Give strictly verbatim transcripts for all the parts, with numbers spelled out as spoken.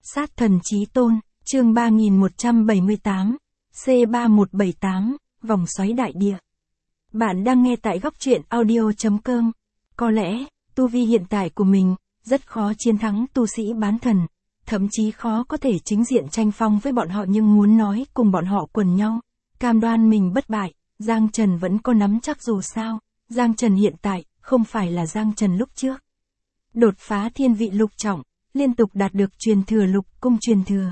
Sát thần chí tôn, chương ba nghìn một trăm bảy mươi tám, C ba một bảy tám, vòng xoáy đại địa. Bạn đang nghe tại góc truyện audio chấm com. Có lẽ, tu vi hiện tại của mình, rất khó chiến thắng tu sĩ bán thần, thậm chí khó có thể chính diện tranh phong với bọn họ, nhưng muốn nói cùng bọn họ quần nhau, cam đoan mình bất bại, Giang Trần vẫn có nắm chắc. Dù sao, Giang Trần hiện tại, không phải là Giang Trần lúc trước. Đột phá thiên vị lục trọng, liên tục đạt được truyền thừa lục cung truyền thừa.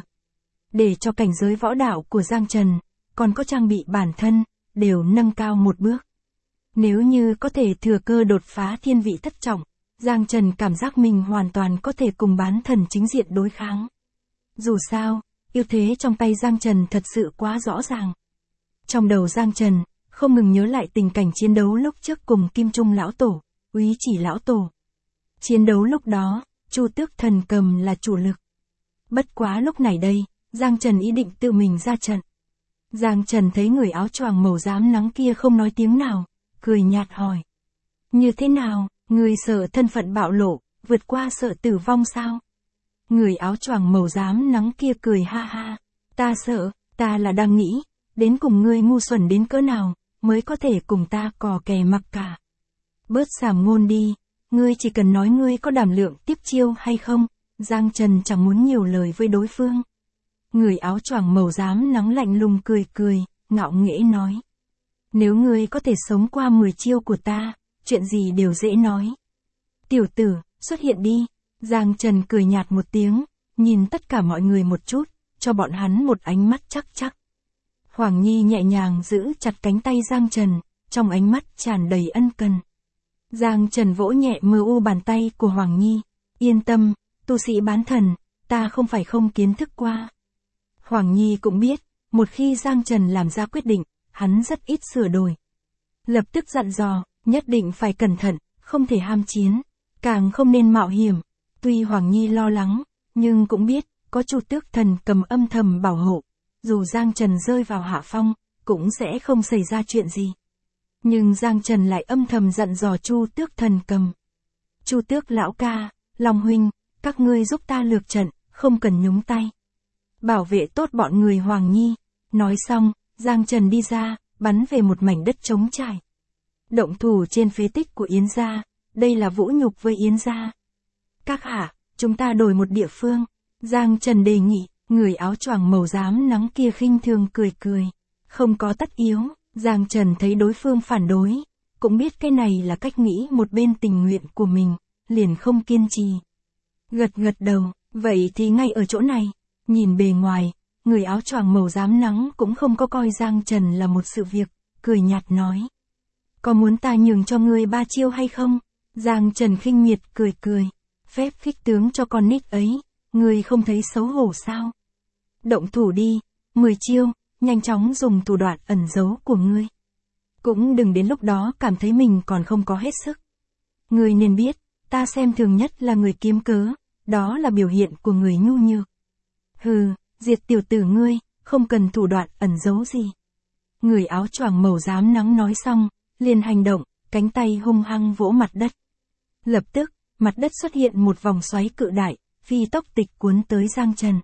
Để cho cảnh giới võ đạo của Giang Trần, còn có trang bị bản thân, đều nâng cao một bước. Nếu như có thể thừa cơ đột phá thiên vị thất trọng, Giang Trần cảm giác mình hoàn toàn có thể cùng bán thần chính diện đối kháng. Dù sao, ưu thế trong tay Giang Trần thật sự quá rõ ràng. Trong đầu Giang Trần, không ngừng nhớ lại tình cảnh chiến đấu lúc trước cùng Kim Trung lão tổ, Úy Chỉ lão tổ. Chiến đấu lúc đó, Chu Tước Thần Cầm là chủ lực. Bất quá lúc này đây, Giang Trần ý định tự mình ra trận. Giang Trần thấy người áo choàng màu xám nắng kia không nói tiếng nào, cười nhạt hỏi. Như thế nào, người sợ thân phận bạo lộ, vượt qua sợ tử vong sao? Người áo choàng màu xám nắng kia cười ha ha. Ta sợ, ta là đang nghĩ, đến cùng ngươi ngu xuẩn đến cỡ nào, mới có thể cùng ta cò kè mặc cả. Bớt sàm ngôn đi, ngươi chỉ cần nói ngươi có đảm lượng tiếp chiêu hay không. Giang Trần chẳng muốn nhiều lời với đối phương. Người áo choàng màu xám nắng lạnh lùng cười cười, ngạo nghễ nói. Nếu ngươi có thể sống qua mười chiêu của ta, chuyện gì đều dễ nói. Tiểu tử, xuất hiện đi. Giang Trần cười nhạt một tiếng, nhìn tất cả mọi người một chút, cho bọn hắn một ánh mắt chắc chắc. Hoàng Nhi nhẹ nhàng giữ chặt cánh tay Giang Trần, trong ánh mắt tràn đầy ân cần. Giang Trần vỗ nhẹ mờ u bàn tay của Hoàng Nhi. Yên tâm, tu sĩ bán thần, ta không phải không kiến thức qua. Hoàng Nhi cũng biết, một khi Giang Trần làm ra quyết định, hắn rất ít sửa đổi. Lập tức dặn dò, nhất định phải cẩn thận, không thể ham chiến, càng không nên mạo hiểm. Tuy Hoàng Nhi lo lắng, nhưng cũng biết, có Chu Tước Thần Cầm âm thầm bảo hộ. Dù Giang Trần rơi vào hạ phong, cũng sẽ không xảy ra chuyện gì. Nhưng Giang Trần lại âm thầm dặn dò Chu Tước Thần Cầm. Chu Tước lão ca, Long huynh, các ngươi giúp ta lược trận, không cần nhúng tay. Bảo vệ tốt bọn người Hoàng Nhi. Nói xong, Giang Trần đi ra, bắn về một mảnh đất trống trải. Động thủ trên phế tích của Yến gia, đây là vũ nhục với Yến gia. Các hạ, chúng ta đổi một địa phương. Giang Trần đề nghị, người áo choàng màu xám nắng kia khinh thường cười cười. Không có tất yếu, Giang Trần thấy đối phương phản đối, cũng biết cái này là cách nghĩ một bên tình nguyện của mình, liền không kiên trì. Gật gật đầu, vậy thì ngay ở chỗ này. Nhìn bề ngoài, người áo choàng màu xám nắng cũng không có coi Giang Trần là một sự việc, cười nhạt nói. Có muốn ta nhường cho ngươi ba chiêu hay không? Giang Trần khinh miệt cười cười. Phép khích tướng cho con nít ấy, ngươi không thấy xấu hổ sao? Động thủ đi, mười chiêu, nhanh chóng dùng thủ đoạn ẩn giấu của ngươi. Cũng đừng đến lúc đó cảm thấy mình còn không có hết sức. Ngươi nên biết, ta xem thường nhất là người kiếm cớ, đó là biểu hiện của người nhu nhược. Hừ, diệt tiểu tử ngươi, không cần thủ đoạn ẩn giấu gì. Người áo choàng màu xám nắng nói xong, liền hành động, cánh tay hung hăng vỗ mặt đất. Lập tức, mặt đất xuất hiện một vòng xoáy cự đại, phi tốc tịch cuốn tới Giang Trần.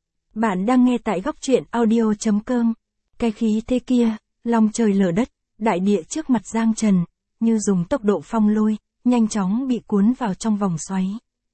Bạn đang nghe tại góc truyện audio chấm com. Cái khí thế kia, long trời lở đất, đại địa trước mặt Giang Trần, như dùng tốc độ phong lôi, nhanh chóng bị cuốn vào trong vòng xoáy.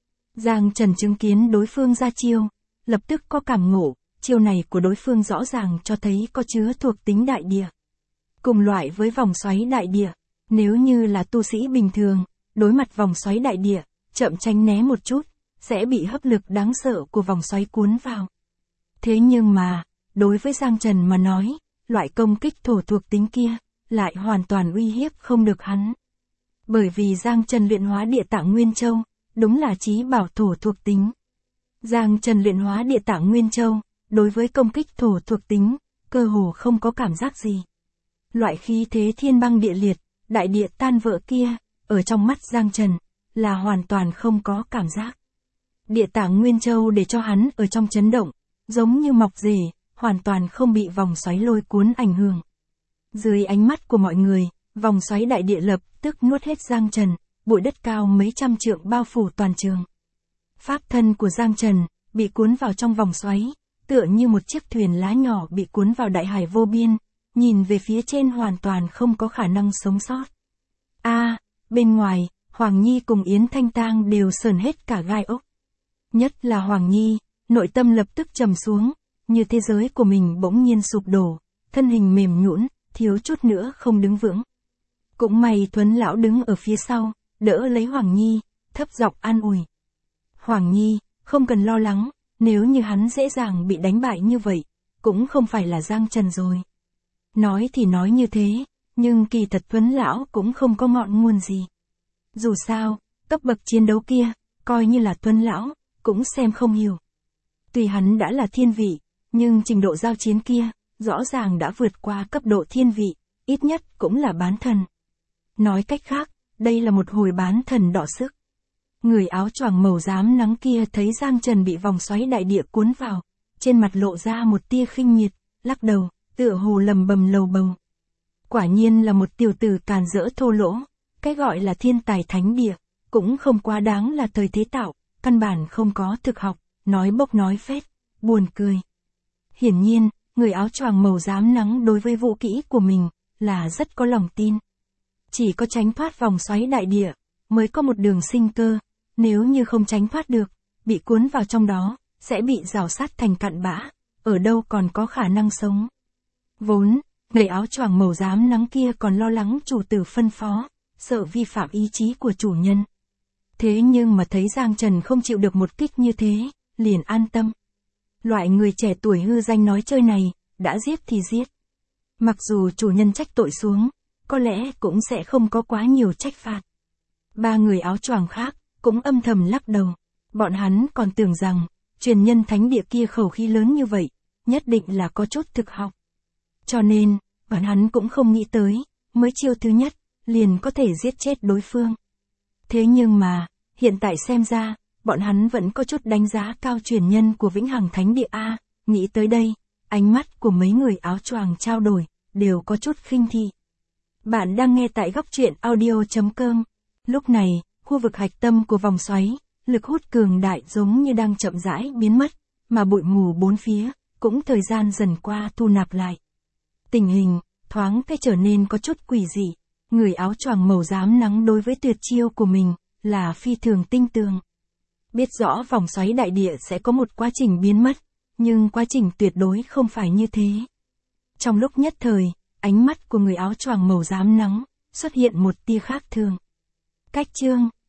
Giang Trần chứng kiến đối phương ra chiêu, lập tức có cảm ngộ, chiêu này của đối phương rõ ràng cho thấy có chứa thuộc tính đại địa. Cùng loại với vòng xoáy đại địa, nếu như là tu sĩ bình thường, đối mặt vòng xoáy đại địa, chậm tránh né một chút, sẽ bị hấp lực đáng sợ của vòng xoáy cuốn vào. Thế nhưng mà, đối với Giang Trần mà nói, loại công kích thổ thuộc tính kia, lại hoàn toàn uy hiếp không được hắn. Bởi vì Giang Trần luyện hóa địa tạng Nguyên Châu, đúng là chí bảo thổ thuộc tính. Giang Trần luyện hóa địa tạng Nguyên Châu, đối với công kích thổ thuộc tính, cơ hồ không có cảm giác gì. Loại khí thế thiên băng địa liệt, đại địa tan vỡ kia, ở trong mắt Giang Trần, là hoàn toàn không có cảm giác. Địa tạng Nguyên Châu để cho hắn ở trong chấn động, giống như mọc rễ, hoàn toàn không bị vòng xoáy lôi cuốn ảnh hưởng. Dưới ánh mắt của mọi người, vòng xoáy đại địa lập tức nuốt hết Giang Trần, bụi đất cao mấy trăm trượng bao phủ toàn trường. Pháp thân của Giang Trần, bị cuốn vào trong vòng xoáy, tựa như một chiếc thuyền lá nhỏ bị cuốn vào đại hải vô biên, nhìn về phía trên hoàn toàn không có khả năng sống sót. A, à, bên ngoài, Hoàng Nhi cùng Yến Thanh Tang đều sờn hết cả gai ốc. Nhất là Hoàng Nhi, nội tâm lập tức trầm xuống, như thế giới của mình bỗng nhiên sụp đổ, thân hình mềm nhũn, thiếu chút nữa không đứng vững. Cũng may Thuấn lão đứng ở phía sau, đỡ lấy Hoàng Nhi, thấp giọng an ủi. Hoàng Nhi, không cần lo lắng, nếu như hắn dễ dàng bị đánh bại như vậy, cũng không phải là Giang Trần rồi. Nói thì nói như thế, nhưng kỳ thật Thuấn lão cũng không có ngọn nguồn gì. Dù sao, cấp bậc chiến đấu kia, coi như là Thuấn lão, cũng xem không hiểu. Tuy hắn đã là thiên vị, nhưng trình độ giao chiến kia, rõ ràng đã vượt qua cấp độ thiên vị, ít nhất cũng là bán thần. Nói cách khác, đây là một hồi bán thần đọ sức. Người áo choàng màu xám nắng kia thấy Giang Trần bị vòng xoáy đại địa cuốn vào, trên mặt lộ ra một tia khinh miệt, lắc đầu, tựa hồ lầm bầm lầu bầu. Quả nhiên là một tiểu tử càn rỡ thô lỗ, cái gọi là thiên tài thánh địa, cũng không quá đáng là thời thế tạo, căn bản không có thực học, nói bốc nói phét, buồn cười. Hiển nhiên, người áo choàng màu xám nắng đối với vũ kỹ của mình, là rất có lòng tin. Chỉ có tránh thoát vòng xoáy đại địa, mới có một đường sinh cơ, nếu như không tránh thoát được, bị cuốn vào trong đó, sẽ bị rào sát thành cặn bã, ở đâu còn có khả năng sống. Vốn, người áo choàng màu xám nắng kia còn lo lắng chủ tử phân phó, sợ vi phạm ý chí của chủ nhân. Thế nhưng mà thấy Giang Trần không chịu được một kích như thế, liền an tâm. Loại người trẻ tuổi hư danh nói chơi này, đã giết thì giết. Mặc dù chủ nhân trách tội xuống, có lẽ cũng sẽ không có quá nhiều trách phạt. Ba người áo choàng khác, cũng âm thầm lắc đầu. Bọn hắn còn tưởng rằng, truyền nhân thánh địa kia khẩu khí lớn như vậy, nhất định là có chút thực học. Cho nên, bọn hắn cũng không nghĩ tới, mới chiêu thứ nhất, liền có thể giết chết đối phương. Thế nhưng mà, hiện tại xem ra, bọn hắn vẫn có chút đánh giá cao truyền nhân của Vĩnh Hằng Thánh Địa A, nghĩ tới đây, ánh mắt của mấy người áo choàng trao đổi, đều có chút khinh thị. Bạn đang nghe tại góc truyện audio chấm com. Lúc này, khu vực hạch tâm của vòng xoáy, lực hút cường đại giống như đang chậm rãi biến mất, mà bụi mù bốn phía, cũng thời gian dần qua thu nạp lại. Tình hình, thoáng cái trở nên có chút quỷ dị, người áo choàng màu xám nắng đối với tuyệt chiêu của mình, là phi thường tinh tường. Biết rõ vòng xoáy đại địa sẽ có một quá trình biến mất, nhưng quá trình tuyệt đối không phải như thế. Trong lúc nhất thời, ánh mắt của người áo choàng màu xám nắng, xuất hiện một tia khác thường. Cách chương